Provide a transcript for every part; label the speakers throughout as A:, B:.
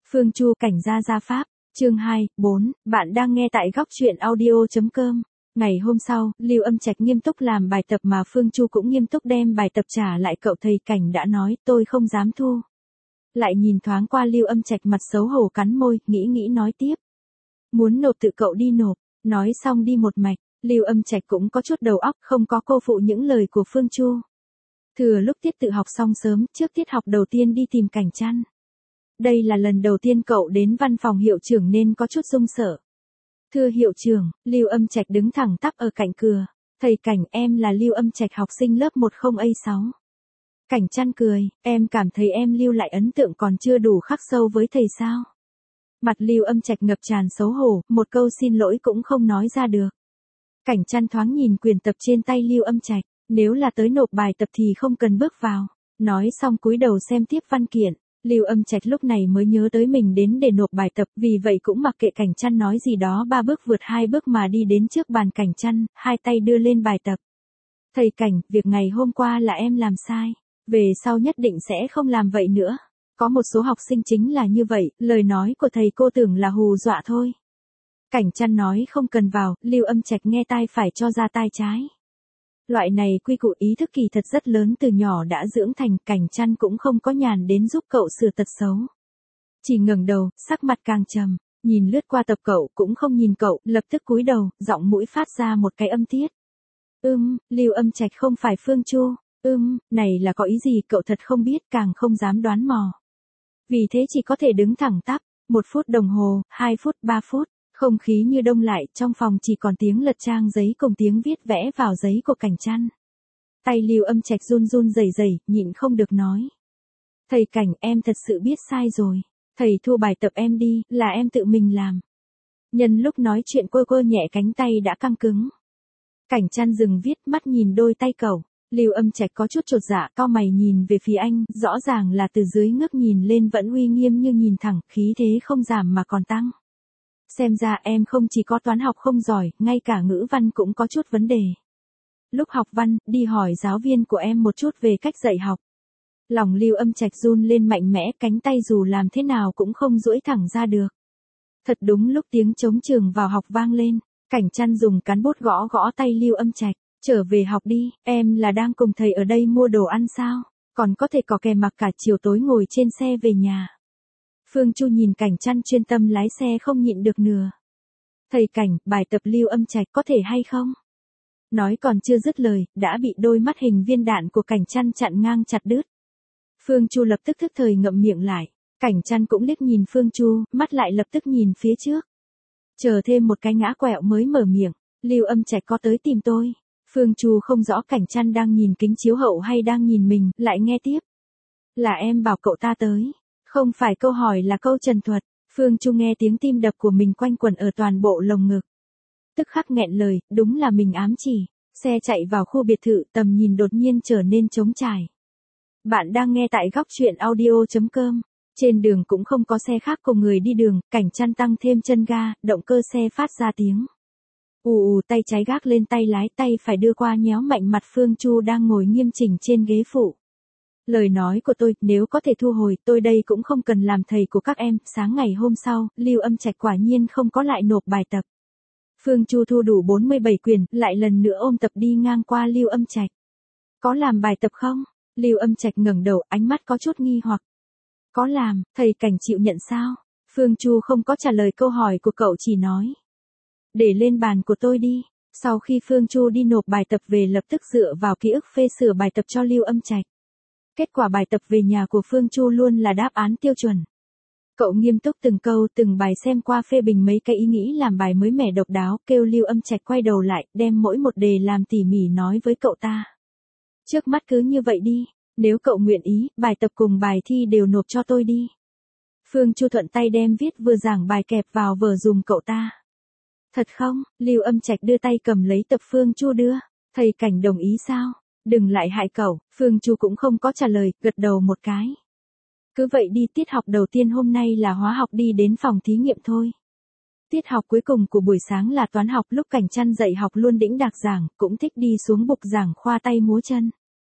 A: Phương Chu cảnh gia pháp, chương 2, 4, bạn đang nghe tại góc truyện audio.com. Ngày hôm sau, Lưu Âm Trạch nghiêm túc làm bài tập mà Phương Chu cũng nghiêm túc đem bài tập trả lại cậu. Thầy cảnh đã nói tôi không dám thu. Lại nhìn thoáng qua Lưu Âm Trạch mặt xấu hổ cắn môi, nghĩ nói tiếp. Muốn nộp tự cậu đi nộp, nói xong đi một mạch. Lưu Âm Trạch cũng có chút đầu óc, không có cô phụ những lời của Phương Chu. Thừa lúc tiết tự học xong sớm, trước tiết học đầu tiên đi tìm Cảnh Trăn. Đây là lần đầu tiên cậu đến văn phòng hiệu trưởng nên có chút run sợ. Thưa hiệu trưởng, Lưu Âm Trạch đứng thẳng tắp ở cạnh cửa. Thầy Cảnh, em là Lưu Âm Trạch, học sinh lớp 10A6. Cảnh Trăn cười, em cảm thấy em lưu lại ấn tượng còn chưa đủ khắc sâu với thầy sao? Mặt Lưu Âm Trạch ngập tràn xấu hổ, một câu xin lỗi cũng không nói ra được. Cảnh Trăn thoáng nhìn quyển tập trên tay Lưu Âm Trạch, nếu là tới nộp bài tập thì không cần bước vào. Nói xong cúi đầu xem tiếp văn kiện. Lưu Âm Trạch lúc này mới nhớ tới mình đến để nộp bài tập, vì vậy cũng mặc kệ Cảnh Trăn nói gì đó, 3 bước vượt 2 bước mà đi đến trước bàn Cảnh Trăn, hai tay đưa lên bài tập. Thầy Cảnh, việc ngày hôm qua là em làm sai, về sau nhất định sẽ không làm vậy nữa. Có một số học sinh chính là như vậy, lời nói của thầy cô tưởng là hù dọa thôi. Cảnh Trăn nói không cần vào, Lưu Âm Trạch nghe tai phải cho ra tai trái. Loại này quy củ ý thức kỳ thật rất lớn từ nhỏ đã dưỡng thành. Cảnh Trăn cũng không có nhàn đến giúp cậu sửa tật xấu. Chỉ ngẩng đầu, sắc mặt càng trầm, nhìn lướt qua tập cậu cũng không nhìn cậu, lập tức cúi đầu, giọng mũi phát ra một cái âm tiết. Lưu Âm Trạch không phải Phương Chu, này là có ý gì cậu thật không biết, càng không dám đoán mò. Vì thế chỉ có thể đứng thẳng tắp, 1 phút đồng hồ, 2 phút, 3 phút. Không khí như đông lại, trong phòng chỉ còn tiếng lật trang giấy cùng tiếng viết vẽ vào giấy của Cảnh Trăn. Tay Lưu Âm Trạch run rẩy, nhịn không được nói. Thầy Cảnh, em thật sự biết sai rồi. Thầy thu bài tập em đi, là em tự mình làm. Nhân lúc nói chuyện cô nhẹ cánh tay đã căng cứng. Cảnh Trăn dừng viết, mắt nhìn đôi tay cậu. Lưu Âm Trạch có chút chột dạ, cau mày nhìn về phía anh, rõ ràng là từ dưới ngước nhìn lên vẫn uy nghiêm như nhìn thẳng, khí thế không giảm mà còn tăng. Xem ra em không chỉ có toán học không giỏi, ngay cả ngữ văn cũng có chút vấn đề. Lúc học văn, đi hỏi giáo viên của em một chút về cách dạy học. Lòng Lưu Âm Trạch run lên mạnh mẽ, cánh tay dù làm thế nào cũng không duỗi thẳng ra được. Thật đúng lúc tiếng trống trường vào học vang lên, Cảnh Trăn dùng cán bút gõ tay Lưu Âm Trạch. Trở về học đi, em là đang cùng thầy ở đây mua đồ ăn sao? Còn có thể có kè mặc cả chiều tối ngồi trên xe về nhà. Phương Chu nhìn Cảnh Trăn chuyên tâm lái xe không nhịn được nửa. Thầy Cảnh, bài tập Lưu Âm Trạch có thể hay không? Nói còn chưa dứt lời, đã bị đôi mắt hình viên đạn của Cảnh Trăn chặn ngang chặt đứt. Phương Chu lập tức thức thời ngậm miệng lại. Cảnh Trăn cũng liếc nhìn Phương Chu, mắt lại lập tức nhìn phía trước. Chờ thêm một cái ngã quẹo mới mở miệng. Lưu Âm Trạch có tới tìm tôi. Phương Chu không rõ Cảnh Trăn đang nhìn kính chiếu hậu hay đang nhìn mình, lại nghe tiếp. Là em bảo cậu ta tới. Không phải câu hỏi là câu trần thuật. Phương Chu nghe tiếng tim đập của mình quanh quẩn ở toàn bộ lồng ngực. Tức khắc nghẹn lời, đúng là mình ám chỉ. Xe chạy vào khu biệt thự, tầm nhìn đột nhiên trở nên trống trải. Bạn đang nghe tại góc truyện audio.com. Trên đường cũng không có xe khác cùng người đi đường, Cảnh Trăn tăng thêm chân ga, động cơ xe phát ra tiếng. Tay trái gác lên tay lái, tay phải đưa qua nhéo mạnh mặt Phương Chu đang ngồi nghiêm chỉnh trên ghế phụ. Lời nói của tôi, nếu có thể thu hồi, tôi đây cũng không cần làm thầy của các em. Sáng ngày hôm sau, Lưu Âm Trạch quả nhiên không có lại nộp bài tập. Phương Chu thu đủ 47 quyển, lại lần nữa ôm tập đi ngang qua Lưu Âm Trạch. Có làm bài tập không? Lưu Âm Trạch ngẩng đầu, ánh mắt có chút nghi hoặc. Có làm, thầy Cảnh chịu nhận sao? Phương Chu không có trả lời câu hỏi của cậu, chỉ nói. Để lên bàn của tôi đi. Sau khi Phương Chu đi nộp bài tập về, lập tức dựa vào ký ức phê sửa bài tập cho Lưu Âm Trạch. Kết quả bài tập về nhà của Phương Chu luôn là đáp án tiêu chuẩn. Cậu nghiêm túc từng câu từng bài xem qua, phê bình mấy cái ý nghĩ làm bài mới mẻ độc đáo, kêu Lưu Âm Trạch quay đầu lại, đem mỗi một đề làm tỉ mỉ nói với cậu ta. Trước mắt cứ như vậy đi, nếu cậu nguyện ý, bài tập cùng bài thi đều nộp cho tôi đi. Phương Chu thuận tay đem viết vừa giảng bài kẹp vào vở dùm cậu ta. Thật không? Lưu Âm Trạch đưa tay cầm lấy tập Phương Chu đưa. Thầy Cảnh đồng ý sao? Đừng lại hại cậu. Phương Chu cũng không có trả lời, gật đầu một cái. Cứ vậy đi, tiết học đầu tiên hôm nay là hóa học, đi đến phòng thí nghiệm thôi. Tiết học cuối cùng của buổi sáng là toán học, lúc Cảnh Trăn dạy học luôn đĩnh đạc giảng, cũng thích đi xuống bục giảng khoa tay múa chân.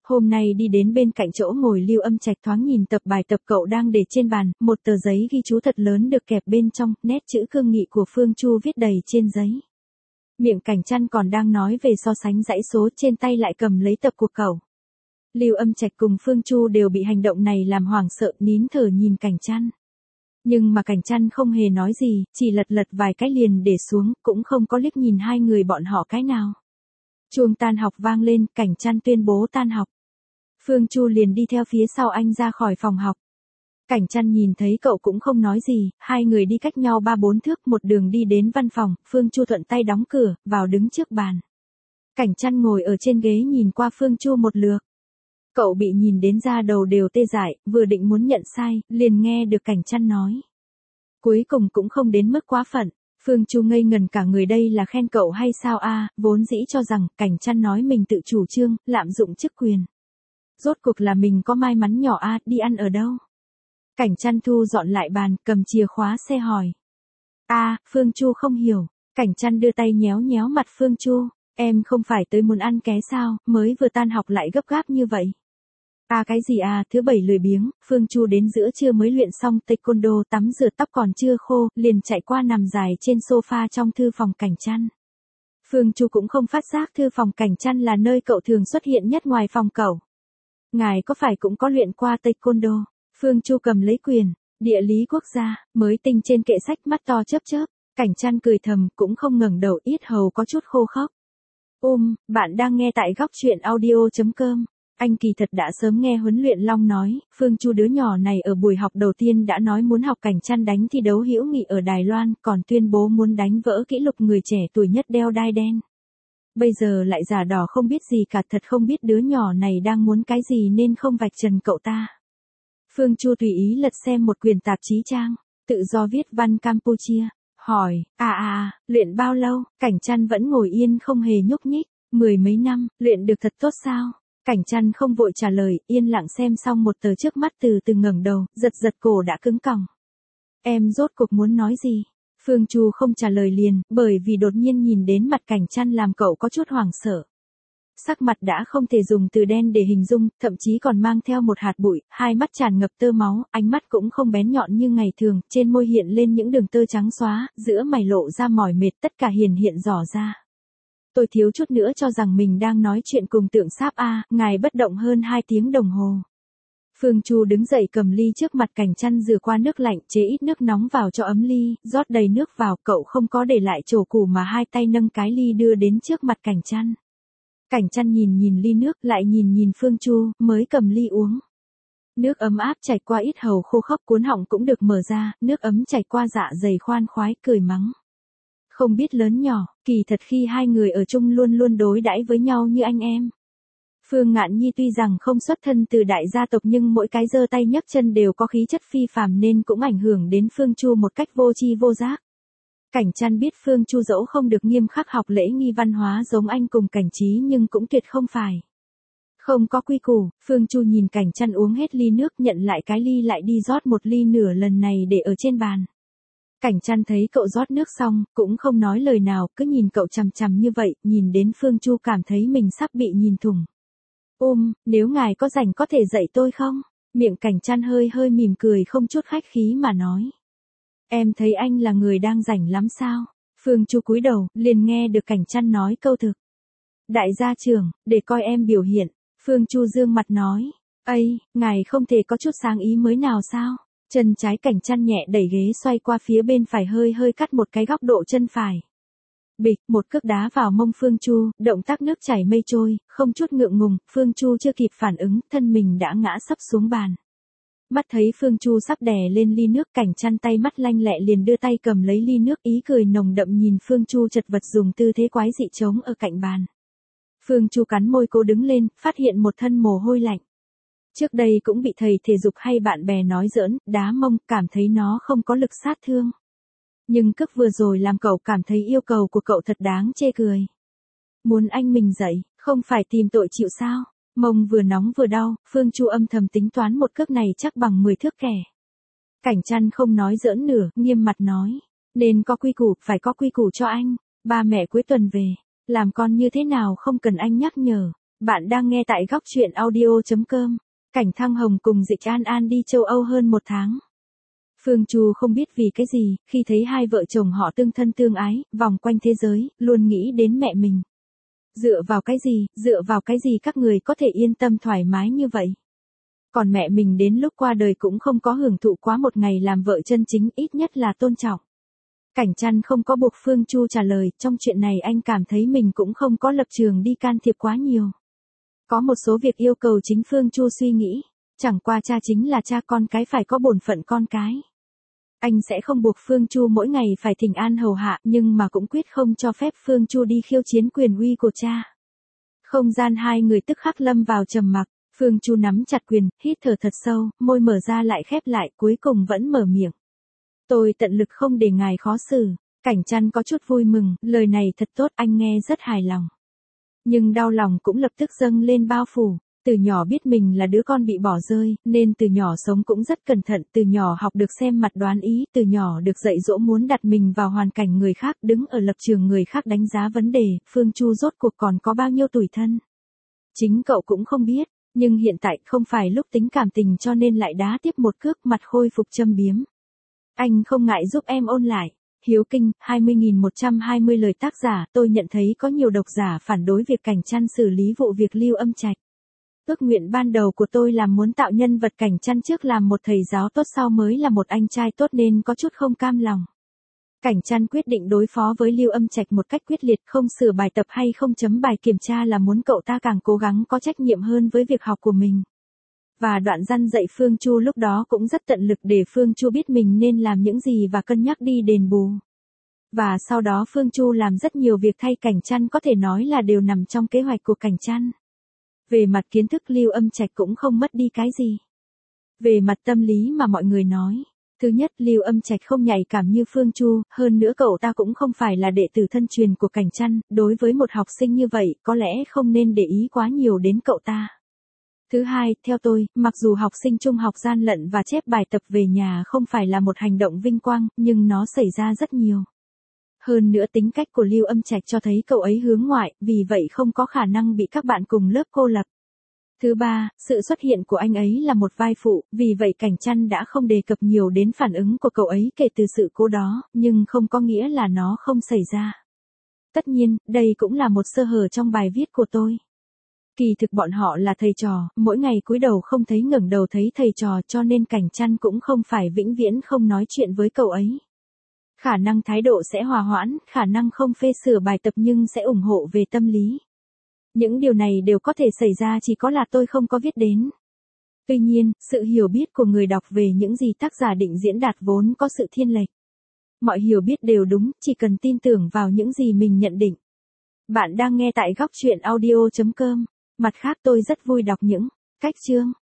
A: Hôm nay đi đến bên cạnh chỗ ngồi Lưu Âm Trạch thoáng nhìn tập bài tập cậu đang để trên bàn, một tờ giấy ghi chú thật lớn được kẹp bên trong, nét chữ cương nghị của Phương Chu viết đầy trên giấy. Miệng Cảnh Trăn còn đang nói về so sánh dãy số, trên tay lại cầm lấy tập của cậu. Lưu Âm Trạch cùng Phương Chu đều bị hành động này làm hoảng sợ, nín thở nhìn Cảnh Trăn. Nhưng mà Cảnh Trăn không hề nói gì, chỉ lật lật vài cái liền để xuống, cũng không có liếc nhìn hai người bọn họ cái nào. Chuông tan học vang lên, Cảnh Trăn tuyên bố tan học. Phương Chu liền đi theo phía sau anh ra khỏi phòng học. Cảnh Trăn nhìn thấy cậu cũng không nói gì, hai người đi cách nhau 3-4 thước, một đường đi đến văn phòng, Phương Chu thuận tay đóng cửa, vào đứng trước bàn. Cảnh Trăn ngồi ở trên ghế nhìn qua Phương Chu một lượt. Cậu bị nhìn đến da đầu đều tê dại, vừa định muốn nhận sai, liền nghe được Cảnh Trăn nói. Cuối cùng cũng không đến mức quá phận. Phương Chu ngây ngần cả người, đây là khen cậu hay sao a? Vốn dĩ cho rằng Cảnh Trăn nói mình tự chủ trương, lạm dụng chức quyền. Rốt cuộc là mình có may mắn nhỏ a, đi ăn ở đâu? Cảnh Trăn thu dọn lại bàn, cầm chìa khóa xe hỏi. Phương Chu không hiểu. Cảnh Trăn đưa tay nhéo nhéo mặt Phương Chu. Em không phải tới muốn ăn ké sao, mới vừa tan học lại gấp gáp như vậy. Cái gì thứ bảy lười biếng, Phương Chu đến giữa trưa mới luyện xong taekwondo, tắm rửa tóc còn chưa khô, liền chạy qua nằm dài trên sofa trong thư phòng Cảnh Trăn. Phương Chu cũng không phát giác thư phòng Cảnh Trăn là nơi cậu thường xuất hiện nhất ngoài phòng cậu. Ngài có phải cũng có luyện qua taekwondo? Phương Chu cầm lấy quyền, địa lý quốc gia, mới tinh trên kệ sách, mắt to chớp chớp. Cảnh Trăn cười thầm, cũng không ngẩng đầu, yết hầu có chút khô khốc. Bạn đang nghe tại góc truyện audio.com. Anh kỳ thật đã sớm nghe huấn luyện Long nói, Phương Chu đứa nhỏ này ở buổi học đầu tiên đã nói muốn học Cảnh Trăn đánh thi đấu hữu nghị ở Đài Loan, còn tuyên bố muốn đánh vỡ kỷ lục người trẻ tuổi nhất đeo đai đen. Bây giờ lại giả đỏ không biết gì cả, thật không biết đứa nhỏ này đang muốn cái gì nên không vạch trần cậu ta. Phương Chu tùy ý lật xem một quyển tạp chí trang, tự do viết văn Campuchia, hỏi, luyện bao lâu? Cảnh Trăn vẫn ngồi yên không hề nhúc nhích. 10 mấy năm, luyện được thật tốt sao? Cảnh Trăn không vội trả lời, yên lặng xem xong một tờ trước mắt, từ từ ngẩng đầu, giật giật cổ đã cứng còng. Em rốt cuộc muốn nói gì? Phương Chu không trả lời liền, bởi vì đột nhiên nhìn đến mặt Cảnh Trăn làm cậu có chút hoảng sợ. Sắc mặt đã không thể dùng từ đen để hình dung, thậm chí còn mang theo một hạt bụi, hai mắt tràn ngập tơ máu, ánh mắt cũng không bén nhọn như ngày thường, trên môi hiện lên những đường tơ trắng xóa, giữa mày lộ ra mỏi mệt, tất cả hiện rõ ra. Tôi thiếu chút nữa cho rằng mình đang nói chuyện cùng tượng sáp ngài bất động hơn 2 tiếng đồng hồ. Phương Chu đứng dậy cầm ly trước mặt Cảnh Trăn, rửa qua nước lạnh, chế ít nước nóng vào cho ấm ly, rót đầy nước vào, cậu không có để lại chỗ củ mà hai tay nâng cái ly đưa đến trước mặt Cảnh Trăn. Cảnh Trăn nhìn ly nước, lại nhìn Phương Chu, mới cầm ly uống. Nước ấm áp chảy qua yết hầu khô khốc, cuốn họng cũng được mở ra, nước ấm chảy qua dạ dày khoan khoái, cười mắng. Không biết lớn nhỏ, kỳ thật khi hai người ở chung luôn luôn đối đãi với nhau như anh em. Phương Ngạn Nhi tuy rằng không xuất thân từ đại gia tộc nhưng mỗi cái giơ tay nhấc chân đều có khí chất phi phàm nên cũng ảnh hưởng đến Phương Chu một cách vô tri vô giác. Cảnh Trăn biết Phương Chu dẫu không được nghiêm khắc học lễ nghi văn hóa giống anh cùng Cảnh Trí nhưng cũng tuyệt không phải không có quy củ. Phương Chu nhìn Cảnh Trăn uống hết ly nước, nhận lại cái ly, lại đi rót một ly nửa lần này để ở trên bàn. Cảnh Trăn thấy cậu rót nước xong, cũng không nói lời nào, cứ nhìn cậu chằm chằm như vậy, nhìn đến Phương Chu cảm thấy mình sắp bị nhìn thủng. Nếu ngài có rảnh có thể dạy tôi không? Miệng Cảnh Trăn hơi mỉm cười không chút khách khí mà nói. Em thấy anh là người đang rảnh lắm sao? Phương Chu cúi đầu, liền nghe được Cảnh Trăn nói câu thực. Đại gia trưởng, để coi em biểu hiện. Phương Chu dương mặt nói. Ngài không thể có chút sáng ý mới nào sao? Chân trái Cảnh Trăn nhẹ đẩy ghế xoay qua phía bên phải, hơi cắt một cái góc độ chân phải. Bịch, một cước đá vào mông Phương Chu, động tác nước chảy mây trôi, không chút ngượng ngùng, Phương Chu chưa kịp phản ứng, thân mình đã ngã sấp xuống bàn. Mắt thấy Phương Chu sắp đè lên ly nước, Cảnh Trăn tay mắt lanh lẹ liền đưa tay cầm lấy ly nước, ý cười nồng đậm nhìn Phương Chu chật vật dùng tư thế quái dị trống ở cạnh bàn. Phương Chu cắn môi cố đứng lên, phát hiện một thân mồ hôi lạnh. Trước đây cũng bị thầy thể dục hay bạn bè nói giỡn, đá mông, cảm thấy nó không có lực sát thương. Nhưng cước vừa rồi làm cậu cảm thấy yêu cầu của cậu thật đáng chê cười. Muốn anh mình dậy, không phải tìm tội chịu sao? Mông vừa nóng vừa đau, Phương Chu âm thầm tính toán một cước này chắc bằng 10 thước kẻ. Cảnh Trăn không nói giỡn nửa, nghiêm mặt nói. Nên có quy củ, phải có quy củ cho anh. Ba mẹ cuối tuần về, làm con như thế nào không cần anh nhắc nhở. Bạn đang nghe tại góc truyện audio.com. Cảnh Thăng Hồng cùng Dịch An An đi châu Âu hơn 1 tháng. Phương Chu không biết vì cái gì, khi thấy hai vợ chồng họ tương thân tương ái, vòng quanh thế giới, luôn nghĩ đến mẹ mình. Dựa vào cái gì các người có thể yên tâm thoải mái như vậy? Còn mẹ mình đến lúc qua đời cũng không có hưởng thụ quá một ngày làm vợ chân chính, ít nhất là tôn trọng. Cảnh Chăn không có buộc Phương Chu trả lời, trong chuyện này anh cảm thấy mình cũng không có lập trường đi can thiệp quá nhiều. Có một số việc yêu cầu chính Phương Chu suy nghĩ, chẳng qua cha chính là cha, con cái phải có bổn phận con cái. Anh sẽ không buộc Phương Chu mỗi ngày phải thỉnh an hầu hạ, nhưng mà cũng quyết không cho phép Phương Chu đi khiêu chiến quyền uy của cha. Không gian hai người tức khắc lâm vào trầm mặc, Phương Chu nắm chặt quyền, hít thở thật sâu, môi mở ra lại khép lại, cuối cùng vẫn mở miệng. Tôi tận lực không để ngài khó xử. Cảnh Chăn có chút vui mừng, lời này thật tốt, anh nghe rất hài lòng. Nhưng đau lòng cũng lập tức dâng lên bao phủ. Từ nhỏ biết mình là đứa con bị bỏ rơi, nên từ nhỏ sống cũng rất cẩn thận, từ nhỏ học được xem mặt đoán ý, từ nhỏ được dạy dỗ muốn đặt mình vào hoàn cảnh người khác, đứng ở lập trường người khác đánh giá vấn đề, Phương Chu rốt cuộc còn có bao nhiêu tủi thân. Chính cậu cũng không biết, nhưng hiện tại không phải lúc tính cảm tình cho nên lại đá tiếp một cước, mặt khôi phục châm biếm. Anh không ngại giúp em ôn lại. Hiếu Kinh, 20.120 lời tác giả, tôi nhận thấy có nhiều độc giả phản đối việc Cảnh Chăn xử lý vụ việc Lưu Âm Trạch. Ước nguyện ban đầu của tôi là muốn tạo nhân vật Cảnh Chăn trước làm một thầy giáo tốt, sau mới là một anh trai tốt nên có chút không cam lòng. Cảnh Chăn quyết định đối phó với Lưu Âm Trạch một cách quyết liệt, không sửa bài tập hay không chấm bài kiểm tra là muốn cậu ta càng cố gắng có trách nhiệm hơn với việc học của mình. Và đoạn răn dạy Phương Chu lúc đó cũng rất tận lực để Phương Chu biết mình nên làm những gì và cân nhắc đi đền bù. Và sau đó Phương Chu làm rất nhiều việc thay Cảnh Chăn, có thể nói là đều nằm trong kế hoạch của Cảnh Chăn. Về mặt kiến thức Lưu Âm Trạch cũng không mất đi cái gì. Về mặt tâm lý mà mọi người nói. Thứ nhất, Lưu Âm Trạch không nhạy cảm như Phương Chu, hơn nữa cậu ta cũng không phải là đệ tử thân truyền của Cảnh Chăn, đối với một học sinh như vậy, có lẽ không nên để ý quá nhiều đến cậu ta. Thứ hai, theo tôi, mặc dù học sinh trung học gian lận và chép bài tập về nhà không phải là một hành động vinh quang, nhưng nó xảy ra rất nhiều. Hơn nữa tính cách của Lưu Âm Trạch cho thấy cậu ấy hướng ngoại, vì vậy không có khả năng bị các bạn cùng lớp cô lập. Thứ ba, sự xuất hiện của anh ấy là một vai phụ, vì vậy Cảnh Chăn đã không đề cập nhiều đến phản ứng của cậu ấy kể từ sự cố đó, nhưng không có nghĩa là nó không xảy ra. Tất nhiên, đây cũng là một sơ hở trong bài viết của tôi. Kỳ thực bọn họ là thầy trò, mỗi ngày cúi đầu không thấy ngẩng đầu thấy thầy trò, cho nên Cảnh Chăn cũng không phải vĩnh viễn không nói chuyện với cậu ấy. Khả năng thái độ sẽ hòa hoãn, khả năng không phê sửa bài tập nhưng sẽ ủng hộ về tâm lý. Những điều này đều có thể xảy ra, chỉ có là tôi không có viết đến. Tuy nhiên, sự hiểu biết của người đọc về những gì tác giả định diễn đạt vốn có sự thiên lệch. Mọi hiểu biết đều đúng, chỉ cần tin tưởng vào những gì mình nhận định. Bạn đang nghe tại góc truyện audio.com. Mặt khác tôi rất vui đọc những cách chương